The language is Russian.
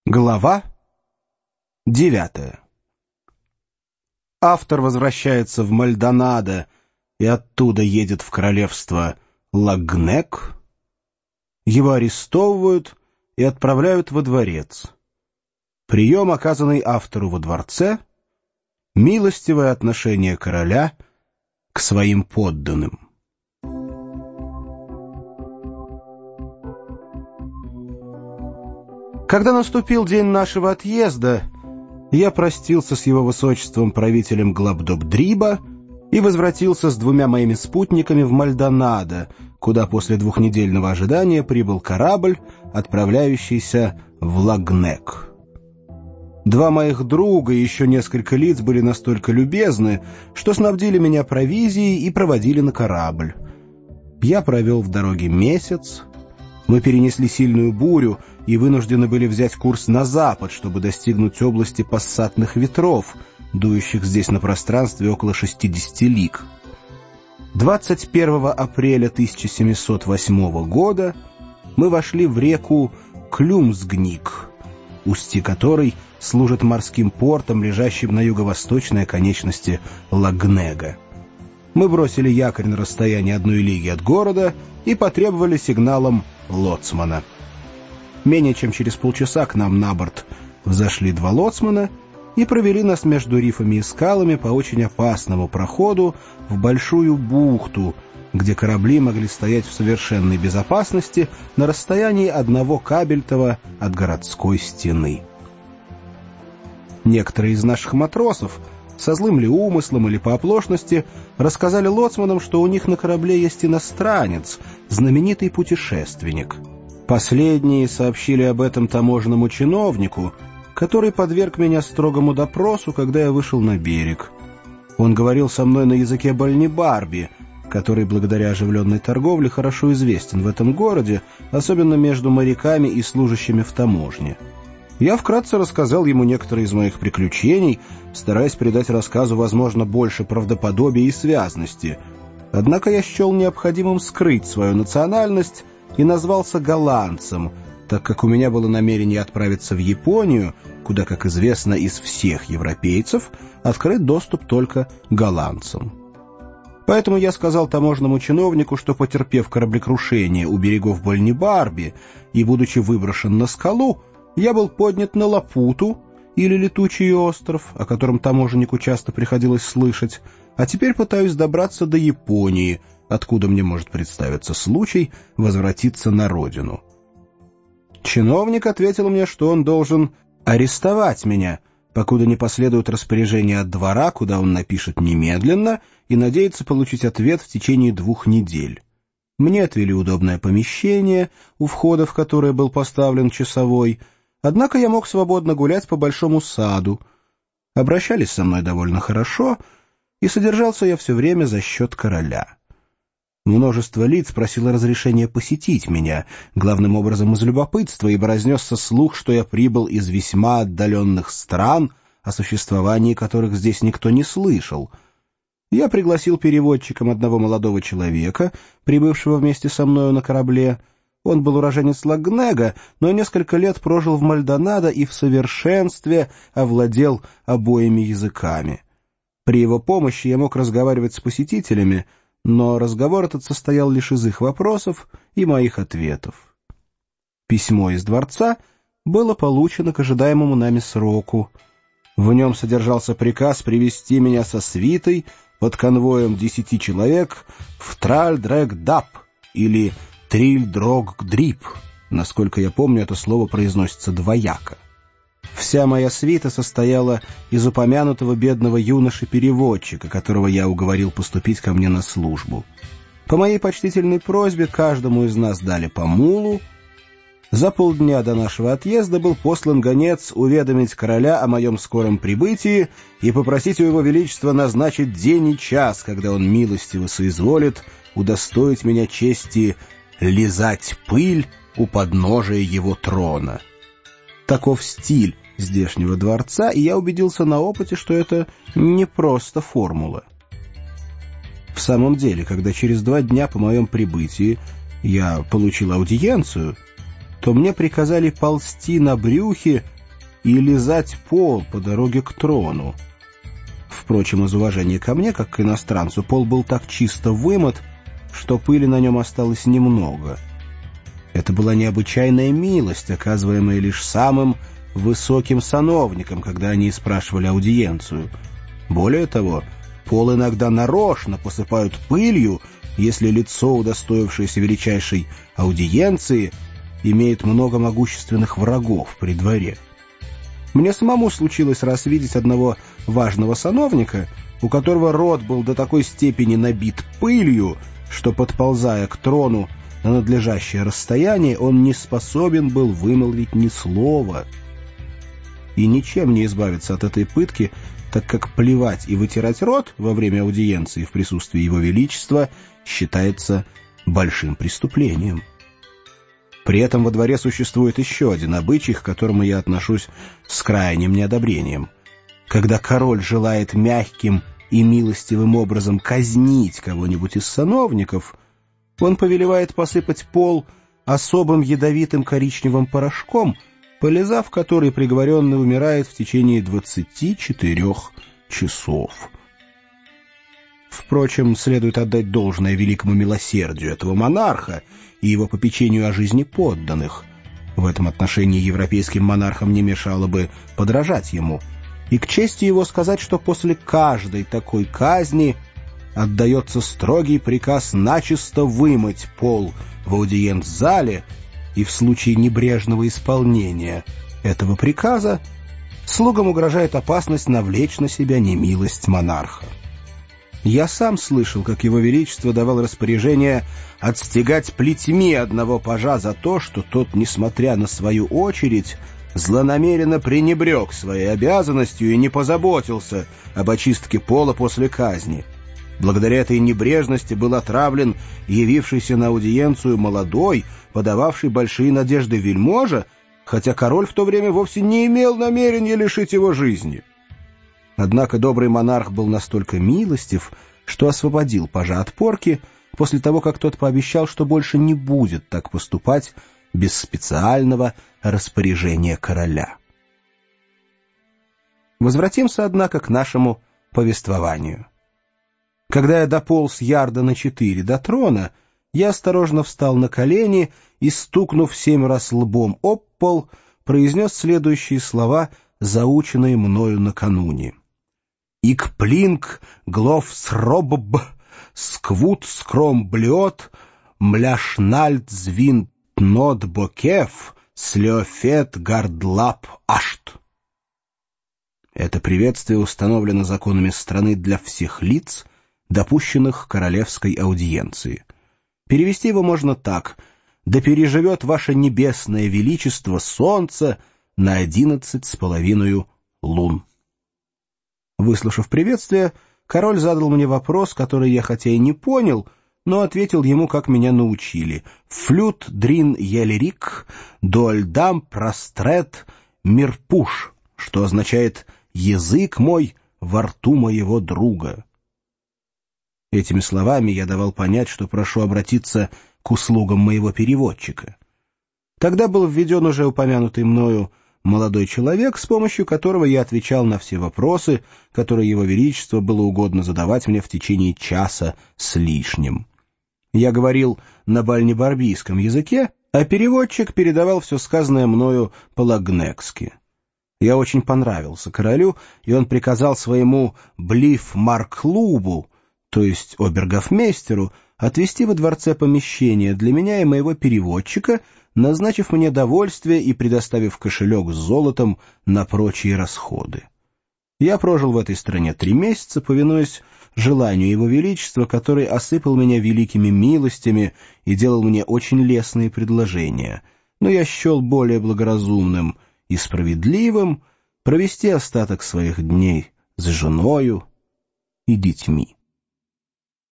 Глава 9. Автор возвращается в Мальдонадо и оттуда едет в королевство Лагнек. Его арестовывают и отправляют во дворец. Прием, оказанный автору во дворце, милостивое отношение короля к своим подданным. Когда наступил день нашего отъезда, я простился с его высочеством правителем Глабдобдриба и возвратился с 2 моими спутниками в Мальдонадо, куда после 2-недельного ожидания прибыл корабль, отправляющийся в Лагнек. 2 моих друга и еще несколько лиц были настолько любезны, что снабдили меня провизией и проводили на корабль. Я провел в дороге месяц. Мы перенесли сильную бурю и вынуждены были взять курс на запад, чтобы достигнуть области пассатных ветров, дующих здесь на пространстве около 60 лиг. 21 апреля 1708 года мы вошли в реку Клюмсгник, устье которой служит морским портом, лежащим на юго-восточной оконечности Лагнега. Мы бросили якорь на расстоянии 1 лиги от города и потребовали сигналом лоцмана. Менее чем через полчаса к нам на борт взошли 2 лоцмана и провели нас между рифами и скалами по очень опасному проходу в большую бухту, где корабли могли стоять в совершенной безопасности на расстоянии 1 кабельтова от городской стены. Некоторые из наших матросов, со злым ли умыслом или по оплошности, рассказали лоцманам, что у них на корабле есть иностранец, знаменитый путешественник. Последние сообщили об этом таможенному чиновнику, который подверг меня строгому допросу, когда я вышел на берег. Он говорил со мной на языке Бальнибарби, который благодаря оживленной торговле хорошо известен в этом городе, особенно между моряками и служащими в таможне. Я вкратце рассказал ему некоторые из моих приключений, стараясь придать рассказу, возможно, больше правдоподобия и связности. Однако я счел необходимым скрыть свою национальность и назвался голландцем, так как у меня было намерение отправиться в Японию, куда, как известно, из всех европейцев открыт доступ только голландцам. Поэтому я сказал таможенному чиновнику, что, потерпев кораблекрушение у берегов Бальнибарби и будучи выброшен на скалу, я был поднят на Лапуту, или Летучий остров, о котором таможеннику часто приходилось слышать, а теперь пытаюсь добраться до Японии, откуда мне может представиться случай возвратиться на родину. Чиновник ответил мне, что он должен арестовать меня, покуда не последует распоряжение от двора, куда он напишет немедленно, и надеется получить ответ в течение 2 недель. Мне отвели удобное помещение, у входа в которое был поставлен часовой, однако я мог свободно гулять по большому саду. Обращались со мной довольно хорошо, и содержался я все время за счет короля. Множество лиц просило разрешения посетить меня, главным образом из любопытства, ибо разнесся слух, что я прибыл из весьма отдаленных стран, о существовании которых здесь никто не слышал. Я пригласил переводчиком одного молодого человека, прибывшего вместе со мною на корабле. Он был уроженец Лагнега, но несколько лет прожил в Мальдонадо и в совершенстве овладел обоими языками. При его помощи я мог разговаривать с посетителями, но разговор этот состоял лишь из их вопросов и моих ответов. Письмо из дворца было получено к ожидаемому нами сроку. В нем содержался приказ привести меня со свитой под конвоем 10 человек в Тральдрэгдап или Трильдрогдрип. Насколько я помню, это слово произносится двояко. Вся моя свита состояла из упомянутого бедного юноши-переводчика, которого я уговорил поступить ко мне на службу. По моей почтительной просьбе каждому из нас дали по мулу. За полдня до нашего отъезда был послан гонец уведомить короля о моем скором прибытии и попросить у его величества назначить день и час, когда он милостиво соизволит удостоить меня чести лизать пыль у подножия его трона. Таков стиль здешнего дворца, и я убедился на опыте, что это не просто формула. В самом деле, когда через 2 дня по моем прибытии я получил аудиенцию, то мне приказали ползти на брюхе и лизать пол по дороге к трону. Впрочем, из уважения ко мне, как к иностранцу, пол был так чисто вымыт, что пыли на нем осталось немного. Это была необычайная милость, оказываемая лишь самым высоким сановникам, когда они спрашивали аудиенцию. Более того, пол иногда нарочно посыпают пылью, если лицо, удостоившееся величайшей аудиенции, имеет много могущественных врагов при дворе. Мне самому случилось раз видеть одного важного сановника, у которого рот был до такой степени набит пылью, что, подползая к трону на надлежащее расстояние, он не способен был вымолвить ни слова. И ничем не избавиться от этой пытки, так как плевать и вытирать рот во время аудиенции в присутствии Его Величества считается большим преступлением. При этом во дворе существует еще один обычай, к которому я отношусь с крайним неодобрением. Когда король желает мягким и милостивым образом казнить кого-нибудь из сановников, он повелевает посыпать пол особым ядовитым коричневым порошком, полизав который приговоренный умирает в течение 24 часов. Впрочем, следует отдать должное великому милосердию этого монарха и его попечению о жизни подданных. В этом отношении европейским монархам не мешало бы подражать ему. И к чести его сказать, что после каждой такой казни отдается строгий приказ начисто вымыть пол в аудиенц-зале, и в случае небрежного исполнения этого приказа слугам угрожает опасность навлечь на себя немилость монарха. Я сам слышал, как Его Величество давал распоряжение отстегать плетьми одного пажа за то, что тот, несмотря на свою очередь, злонамеренно пренебрег своей обязанностью и не позаботился об очистке пола после казни. Благодаря этой небрежности был отравлен явившийся на аудиенцию молодой, подававший большие надежды вельможа, хотя король в то время вовсе не имел намерения лишить его жизни. Однако добрый монарх был настолько милостив, что освободил пажа от порки после того, как тот пообещал, что больше не будет так поступать без специального распоряжения короля. Возвратимся, однако, к нашему повествованию. Когда я дополз ярда на 4 до трона, я осторожно встал на колени и, стукнув 7 раз лбом об пол, произнес следующие слова, заученные мною накануне. «Ик плинк глов сробб, сквут скром блет, мляшнальт звин нот бокев, слёфет гардлап ашт». Это приветствие установлено законами страны для всех лиц, допущенных к королевской аудиенции. Перевести его можно так: «Да переживет ваше небесное величество солнце на 11,5 лун». Выслушав приветствие, король задал мне вопрос, который я хотя и не понял, но ответил ему, как меня научили: «Флют дрин елерик, дуальдам прострет мирпуш», что означает «язык мой во рту моего друга». Этими словами я давал понять, что прошу обратиться к услугам моего переводчика. Тогда был введен уже упомянутый мною молодой человек, с помощью которого я отвечал на все вопросы, которые Его Величество было угодно задавать мне в течение часа с лишним. Я говорил на бальнебарбийском языке, а переводчик передавал все сказанное мною по-лагнекски. Я очень понравился королю, и он приказал своему блиф-марклубу, то есть обергофмейстеру, отвести во дворце помещение для меня и моего переводчика, назначив мне довольствие и предоставив кошелек с золотом на прочие расходы. Я прожил в этой стране 3 месяца, повинуясь желанию Его Величества, который осыпал меня великими милостями и делал мне очень лестные предложения, но я счел более благоразумным и справедливым провести остаток своих дней с женою и детьми.